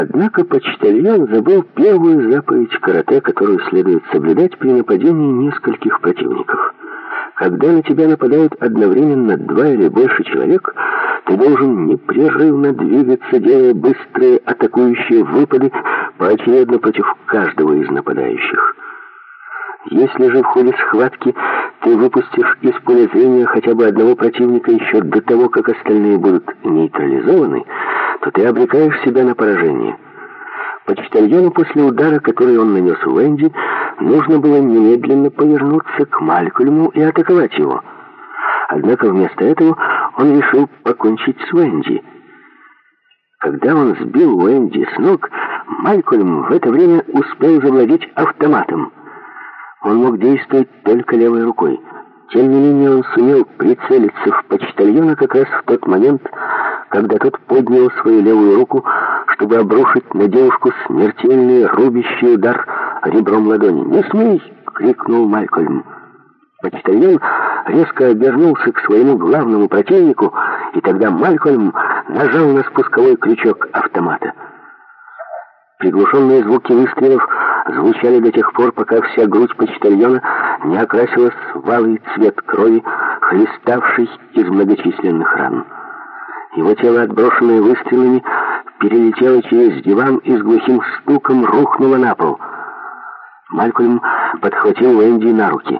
Однако почтальон забыл первую заповедь карате, которую следует соблюдать при нападении нескольких противников. Когда на тебя нападают одновременно 2 или больше человек, ты должен непрерывно двигаться, делая быстрые атакующие выпады поочередно против каждого из нападающих. Если же в ходе схватки ты выпустишь из поля зрения хотя бы одного противника еще до того, как остальные будут нейтрализованы, то ты обрекаешь себя на поражение. Почтальону после удара, который он нанес Уэнди, нужно было немедленно повернуться к Малькольму и атаковать его. Однако вместо этого он решил покончить с Уэнди. Когда он сбил Уэнди с ног, Малькольм в это время успел завладеть автоматом. Он мог действовать только левой рукой. Тем не менее, он сумел прицелиться в почтальона как раз в тот момент, когда тот поднял свою левую руку, чтобы обрушить на девушку смертельный рубящий удар ребром ладони. «Не смей!» — крикнул Малькольм. Почтальон резко обернулся к своему главному противнику, и тогда Малькольм нажал на спусковой крючок автомата. Приглушенные звуки выстрелов звучали до тех пор, пока вся грудь почтальона не окрасилась в алый цвет крови, хлеставший из многочисленных ран. Его тело, отброшенное выстрелами, перелетело через диван и с глухим стуком рухнуло на пол. Малькольм подхватил Уэнди на руки.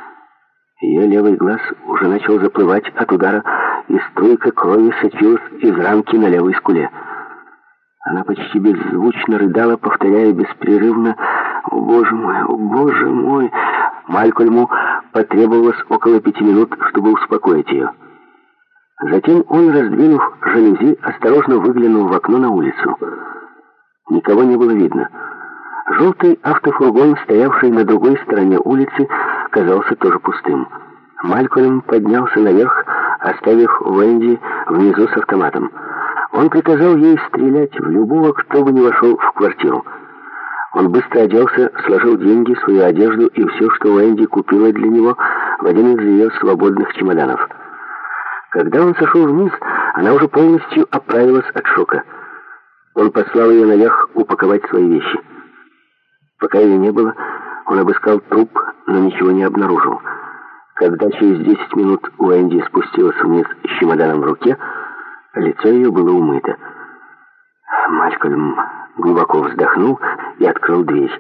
Ее левый глаз уже начал заплывать от удара, и струйка крови сочилась из ранки на левой скуле. Она почти беззвучно рыдала, повторяя беспрерывно: «О, Боже мой! О, Боже мой!» Малькольму потребовалось около 5 минут, чтобы успокоить ее. Затем он, раздвинув жалюзи, осторожно выглянул в окно на улицу. Никого не было видно. Желтый автофургон, стоявший на другой стороне улицы, казался тоже пустым. Малькольм поднялся наверх, оставив Уэнди внизу с автоматом. Он приказал ей стрелять в любого, кто бы ни вошел в квартиру. Он быстро оделся, сложил деньги, свою одежду и все, что Уэнди купила для него, в один из ее свободных чемоданов. Когда он сошел вниз, она уже полностью оправилась от шока. Он послал ее наверх упаковать свои вещи. Пока ее не было, он обыскал труп, но ничего не обнаружил. Когда через 10 минут Уэнди спустилась вниз с чемоданом в руке, лицо ее было умыто. Малькольм глубоко вздохнул и открыл дверь.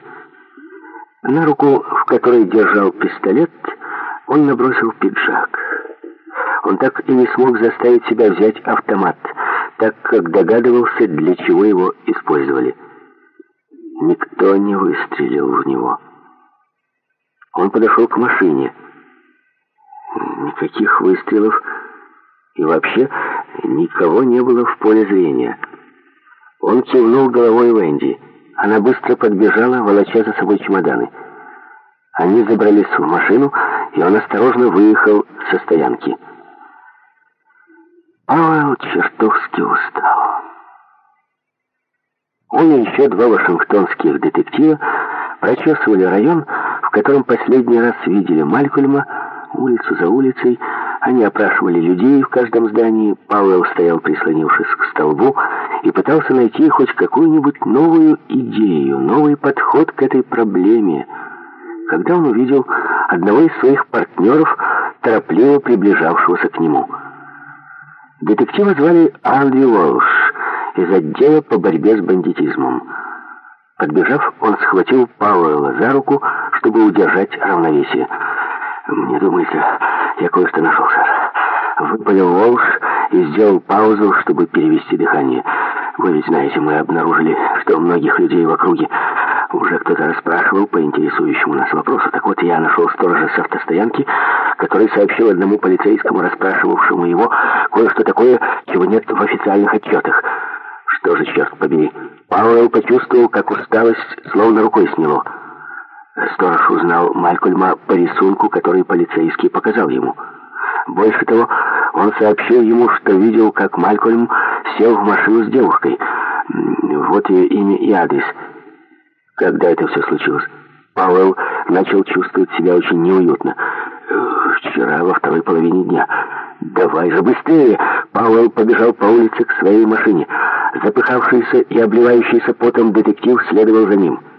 На руку, в которой держал пистолет, он набросил пиджак. Он так и не смог заставить себя взять автомат, так как догадывался, для чего его использовали. Никто не выстрелил в него. Он подошел к машине. Никаких выстрелов, и вообще никого не было в поле зрения. Он кивнул головой Уэнди. Она быстро подбежала, волоча за собой чемоданы. Они забрались в машину, и он осторожно выехал со стоянки. Пауэлл чертовски устал. Он и еще 2 вашингтонских детектива прочесывали район, в котором последний раз видели Малькольма, улицу за улицей. Они опрашивали людей в каждом здании. Пауэлл стоял, прислонившись к столбу, и пытался найти хоть какую-нибудь новую идею, новый подход к этой проблеме, когда он увидел одного из своих партнеров, торопливо приближавшегося к нему. Детектива звали Андрю Уолш из отдела по борьбе с бандитизмом. Подбежав, он схватил Пауэлла за руку, чтобы удержать равновесие. «Мне думается, я кое-что нашел, сэр», — выпалил Уолш и сделал паузу, чтобы перевести дыхание. «Вы ведь знаете, мы обнаружили, что у многих людей в округе уже кто-то расспрашивал по интересующему нас вопросу. Так вот, я нашел сторожа с автостоянки, который сообщил одному полицейскому, расспрашивавшему его, кое-что такое, чего нет в официальных отчетах». «Что же, черт побери?» Пауэлл почувствовал, как усталость словно рукой сняло. Сторож узнал Малькольма по рисунку, который полицейский показал ему. Больше того, он сообщил ему, что видел, как Малькольм сел в машину с девушкой. Вот ее имя и адрес. Когда это все случилось? Пауэлл начал чувствовать себя очень неуютно. Вчера во второй половине дня. «Давай же быстрее!» Пауэлл побежал по улице к своей машине. Запыхавшийся и обливающийся потом детектив следовал за ним.